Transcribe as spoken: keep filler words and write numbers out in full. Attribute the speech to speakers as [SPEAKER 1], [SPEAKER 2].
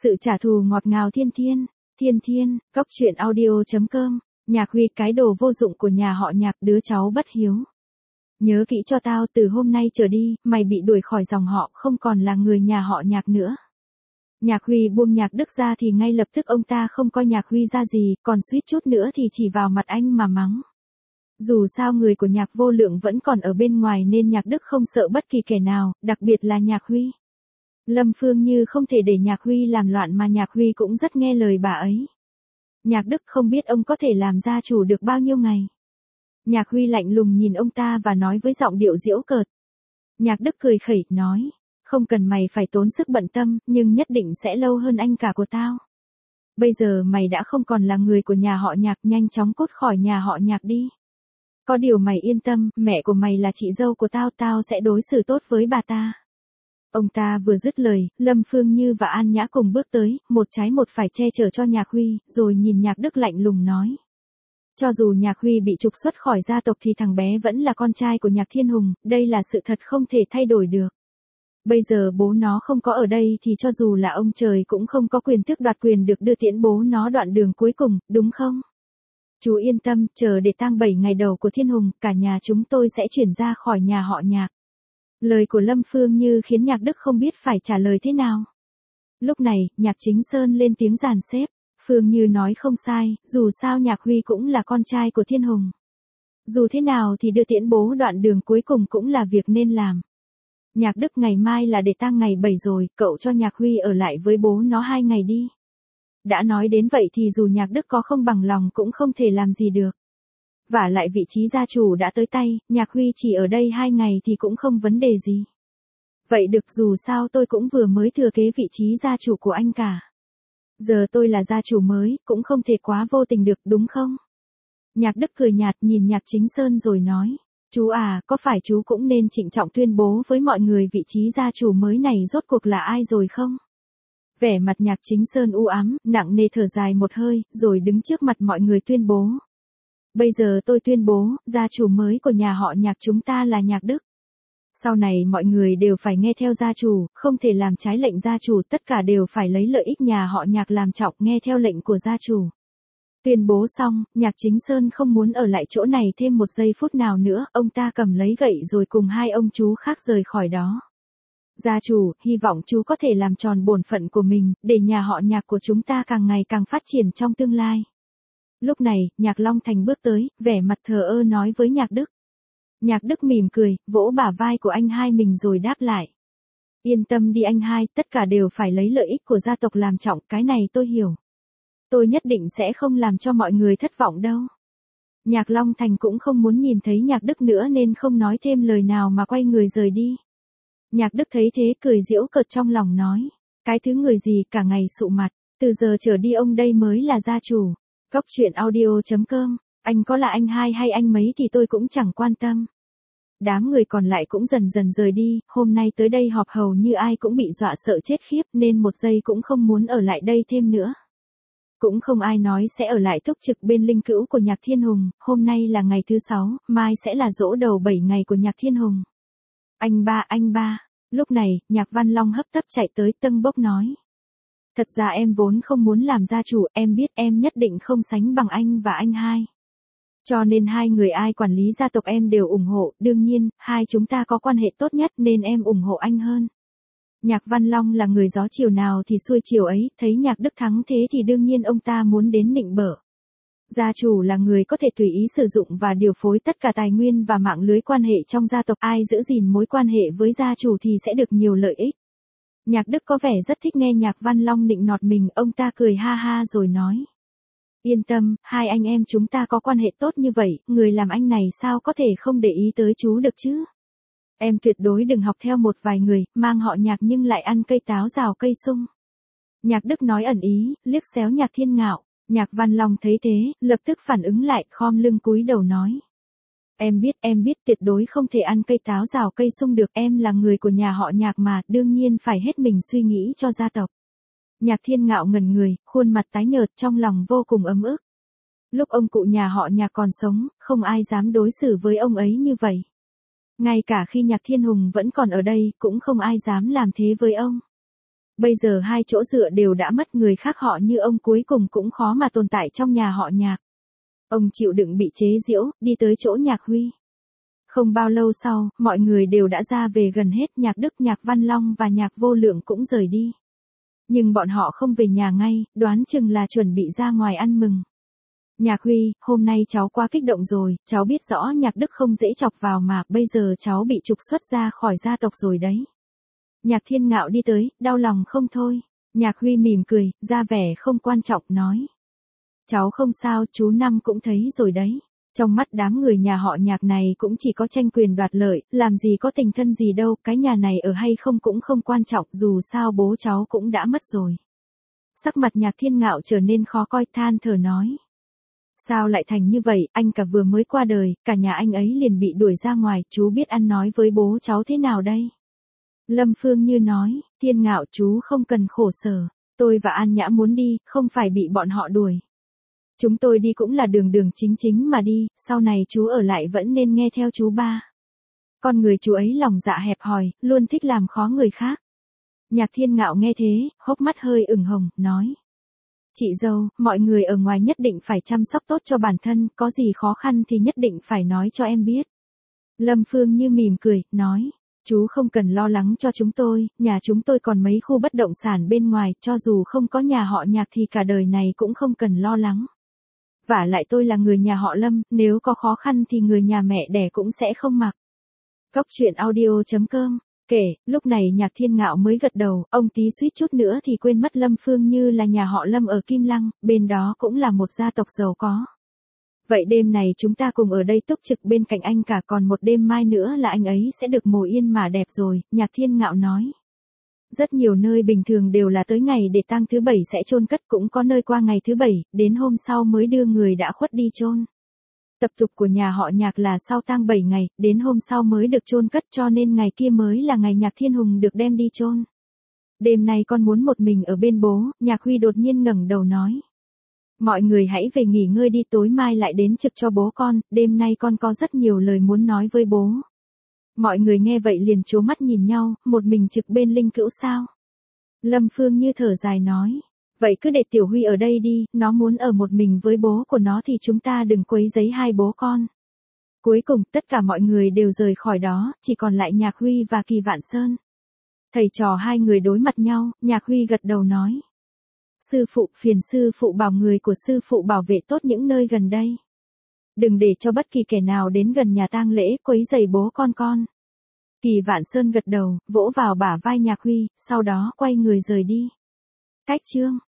[SPEAKER 1] Sự trả thù ngọt ngào thiên thiên, thiên thiên, cốc truyện audio chấm com, Nhạc Huy cái đồ vô dụng của nhà họ Nhạc, đứa cháu bất hiếu. Nhớ kỹ cho tao, từ hôm nay trở đi, mày bị đuổi khỏi dòng họ, không còn là người nhà họ Nhạc nữa. Nhạc Huy buông Nhạc Đức ra thì ngay lập tức ông ta không coi Nhạc Huy ra gì, còn suýt chút nữa thì chỉ vào mặt anh mà mắng. Dù sao người của Nhạc Vô Lượng vẫn còn ở bên ngoài nên Nhạc Đức không sợ bất kỳ kẻ nào, đặc biệt là Nhạc Huy. Lâm Phương Như không thể để Nhạc Huy làm loạn mà Nhạc Huy cũng rất nghe lời bà ấy. Nhạc Đức không biết ông có thể làm gia chủ được bao nhiêu ngày. Nhạc Huy lạnh lùng nhìn ông ta và nói với giọng điệu giễu cợt. Nhạc Đức cười khẩy, nói, không cần mày phải tốn sức bận tâm, nhưng nhất định sẽ lâu hơn anh cả của tao. Bây giờ mày đã không còn là người của nhà họ Nhạc, nhanh chóng cút khỏi nhà họ Nhạc đi. Có điều mày yên tâm, mẹ của mày là chị dâu của tao, tao sẽ đối xử tốt với bà ta. Ông ta vừa dứt lời, Lâm Phương Như và An Nhã cùng bước tới, một trái một phải che chở cho Nhạc Huy, rồi nhìn Nhạc Đức lạnh lùng nói. Cho dù Nhạc Huy bị trục xuất khỏi gia tộc thì thằng bé vẫn là con trai của Nhạc Thiên Hùng, đây là sự thật không thể thay đổi được. Bây giờ bố nó không có ở đây thì cho dù là ông trời cũng không có quyền tước đoạt quyền được đưa tiễn bố nó đoạn đường cuối cùng, đúng không? Chú yên tâm, chờ để tang bảy ngày đầu của Thiên Hùng, cả nhà chúng tôi sẽ chuyển ra khỏi nhà họ Nhạc. Lời của Lâm Phương Như khiến Nhạc Đức không biết phải trả lời thế nào. Lúc này, Nhạc Chính Sơn lên tiếng dàn xếp. Phương Như nói không sai, dù sao Nhạc Huy cũng là con trai của Thiên Hùng. Dù thế nào thì đưa tiễn bố đoạn đường cuối cùng cũng là việc nên làm. Nhạc Đức, ngày mai là để tang ngày bảy rồi, cậu cho Nhạc Huy ở lại với bố nó hai ngày đi. Đã nói đến vậy thì dù Nhạc Đức có không bằng lòng cũng không thể làm gì được. Vả lại vị trí gia chủ đã tới tay, Nhạc Huy chỉ ở đây hai ngày thì cũng không vấn đề gì. Vậy được, dù sao tôi cũng vừa mới thừa kế vị trí gia chủ của anh cả. Giờ tôi là gia chủ mới, cũng không thể quá vô tình được, đúng không? Nhạc Đức cười nhạt nhìn Nhạc Chính Sơn rồi nói. Chú à, có phải chú cũng nên trịnh trọng tuyên bố với mọi người vị trí gia chủ mới này rốt cuộc là ai rồi không? Vẻ mặt Nhạc Chính Sơn u ám, nặng nề thở dài một hơi, rồi đứng trước mặt mọi người tuyên bố. Bây giờ tôi tuyên bố, gia chủ mới của nhà họ Nhạc chúng ta là Nhạc Đức. Sau này mọi người đều phải nghe theo gia chủ, không thể làm trái lệnh gia chủ, tất cả đều phải lấy lợi ích nhà họ Nhạc làm trọng, nghe theo lệnh của gia chủ. Tuyên bố xong, Nhạc Chính Sơn không muốn ở lại chỗ này thêm một giây phút nào nữa, ông ta cầm lấy gậy rồi cùng hai ông chú khác rời khỏi đó. Gia chủ, hy vọng chú có thể làm tròn bổn phận của mình, để nhà họ Nhạc của chúng ta càng ngày càng phát triển trong tương lai. Lúc này, Nhạc Long Thành bước tới, vẻ mặt thờ ơ nói với Nhạc Đức. Nhạc Đức mỉm cười, vỗ bả vai của anh hai mình rồi đáp lại. Yên tâm đi anh hai, tất cả đều phải lấy lợi ích của gia tộc làm trọng, cái này tôi hiểu. Tôi nhất định sẽ không làm cho mọi người thất vọng đâu. Nhạc Long Thành cũng không muốn nhìn thấy Nhạc Đức nữa nên không nói thêm lời nào mà quay người rời đi. Nhạc Đức thấy thế cười giễu cợt trong lòng nói. Cái thứ người gì cả ngày sụ mặt, từ giờ trở đi ông đây mới là gia chủ. Cốc truyện audio chấm com, anh có là anh hai hay anh mấy thì tôi cũng chẳng quan tâm. Đám người còn lại cũng dần dần rời đi, hôm nay tới đây họp hầu như ai cũng bị dọa sợ chết khiếp nên một giây cũng không muốn ở lại đây thêm nữa. Cũng không ai nói sẽ ở lại túc trực bên linh cữu của Nhạc Thiên Hùng, hôm nay là ngày thứ sáu, mai sẽ là giỗ đầu bảy ngày của Nhạc Thiên Hùng. Anh ba, anh ba, lúc này, Nhạc Văn Long hấp tấp chạy tới tâng bốc nói. Thật ra em vốn không muốn làm gia chủ, em biết em nhất định không sánh bằng anh và anh hai. Cho nên hai người ai quản lý gia tộc em đều ủng hộ, đương nhiên, hai chúng ta có quan hệ tốt nhất nên em ủng hộ anh hơn. Nhạc Văn Long là người gió chiều nào thì xuôi chiều ấy, thấy Nhạc Đức thắng thế thì đương nhiên ông ta muốn đến nịnh bợ. Gia chủ là người có thể tùy ý sử dụng và điều phối tất cả tài nguyên và mạng lưới quan hệ trong gia tộc, ai giữ gìn mối quan hệ với gia chủ thì sẽ được nhiều lợi ích. Nhạc Đức có vẻ rất thích nghe Nhạc Văn Long nịnh nọt mình, ông ta cười ha ha rồi nói. Yên tâm, hai anh em chúng ta có quan hệ tốt như vậy, người làm anh này sao có thể không để ý tới chú được chứ? Em tuyệt đối đừng học theo một vài người, mang họ Nhạc nhưng lại ăn cây táo rào cây sung. Nhạc Đức nói ẩn ý, liếc xéo Nhạc Thiên Ngạo. Nhạc Văn Long thấy thế, lập tức phản ứng lại, khom lưng cúi đầu nói. Em biết, em biết tuyệt đối không thể ăn cây táo rào cây sung được, em là người của nhà họ Nhạc mà, đương nhiên phải hết mình suy nghĩ cho gia tộc. Nhạc Thiên Ngạo ngẩn người, khuôn mặt tái nhợt, trong lòng vô cùng ấm ức. Lúc ông cụ nhà họ Nhạc còn sống, không ai dám đối xử với ông ấy như vậy. Ngay cả khi Nhạc Thiên Hùng vẫn còn ở đây, cũng không ai dám làm thế với ông. Bây giờ hai chỗ dựa đều đã mất, người khác họ như ông cuối cùng cũng khó mà tồn tại trong nhà họ Nhạc. Ông chịu đựng bị chế giễu, đi tới chỗ Nhạc Huy. Không bao lâu sau, mọi người đều đã ra về gần hết, Nhạc Đức, Nhạc Văn Long và Nhạc Vô Lượng cũng rời đi. Nhưng bọn họ không về nhà ngay, đoán chừng là chuẩn bị ra ngoài ăn mừng. Nhạc Huy, hôm nay cháu quá kích động rồi, cháu biết rõ Nhạc Đức không dễ chọc vào mà, bây giờ cháu bị trục xuất ra khỏi gia tộc rồi đấy. Nhạc Thiên Ngạo đi tới, đau lòng không thôi. Nhạc Huy mỉm cười, ra vẻ không quan trọng, nói. Cháu không sao, chú Năm cũng thấy rồi đấy. Trong mắt đám người nhà họ Nhạc này cũng chỉ có tranh quyền đoạt lợi, làm gì có tình thân gì đâu, cái nhà này ở hay không cũng không quan trọng, dù sao bố cháu cũng đã mất rồi. Sắc mặt Nhạc Thiên Ngạo trở nên khó coi, than thở nói. Sao lại thành như vậy, anh cả vừa mới qua đời, cả nhà anh ấy liền bị đuổi ra ngoài, chú biết ăn nói với bố cháu thế nào đây? Lâm Phương Như nói, Thiên Ngạo chú không cần khổ sở, tôi và An Nhã muốn đi, không phải bị bọn họ đuổi. Chúng tôi đi cũng là đường đường chính chính mà đi, sau này chú ở lại vẫn nên nghe theo chú ba. Con người chú ấy lòng dạ hẹp hòi, luôn thích làm khó người khác. Nhạc Thiên Ngạo nghe thế, hốc mắt hơi ửng hồng, nói. Chị dâu, mọi người ở ngoài nhất định phải chăm sóc tốt cho bản thân, có gì khó khăn thì nhất định phải nói cho em biết. Lâm Phương Như mỉm cười, nói. Chú không cần lo lắng cho chúng tôi, nhà chúng tôi còn mấy khu bất động sản bên ngoài, cho dù không có nhà họ Nhạc thì cả đời này cũng không cần lo lắng. Vả lại tôi là người nhà họ Lâm, nếu có khó khăn thì người nhà mẹ đẻ cũng sẽ không mặc. Cóc truyện audio chấm com. Kể, lúc này Nhạc Thiên Ngạo mới gật đầu, ông tí suýt chút nữa thì quên mất Lâm Phương Như là nhà họ Lâm ở Kim Lăng, bên đó cũng là một gia tộc giàu có. Vậy đêm này chúng ta cùng ở đây túc trực bên cạnh anh cả, còn một đêm mai nữa là anh ấy sẽ được mồ yên mà đẹp rồi, Nhạc Thiên Ngạo nói. Rất nhiều nơi bình thường đều là tới ngày để tang thứ bảy sẽ chôn cất, cũng có nơi qua ngày thứ bảy, đến hôm sau mới đưa người đã khuất đi chôn. Tập tục của nhà họ Nhạc là sau tang bảy ngày, đến hôm sau mới được chôn cất, cho nên ngày kia mới là ngày Nhạc Thiên Hùng được đem đi chôn. Đêm nay con muốn một mình ở bên bố, Nhạc Huy đột nhiên ngẩng đầu nói. Mọi người hãy về nghỉ ngơi đi, tối mai lại đến trực cho bố con, đêm nay con có rất nhiều lời muốn nói với bố. Mọi người nghe vậy liền trố mắt nhìn nhau, một mình trực bên Linh Cữu sao? Lâm Phương Như thở dài nói. Vậy cứ để Tiểu Huy ở đây đi, nó muốn ở một mình với bố của nó thì chúng ta đừng quấy rầy hai bố con. Cuối cùng tất cả mọi người đều rời khỏi đó, chỉ còn lại Nhạc Huy và Kỳ Vạn Sơn. Thầy trò hai người đối mặt nhau, Nhạc Huy gật đầu nói. Sư phụ, phiền sư phụ bảo người của sư phụ bảo vệ tốt những nơi gần đây. Đừng để cho bất kỳ kẻ nào đến gần nhà tang lễ quấy rầy bố con con. Kỳ Vạn Sơn gật đầu, vỗ vào bả vai Nhạc Huy, sau đó quay người rời đi. Cách chương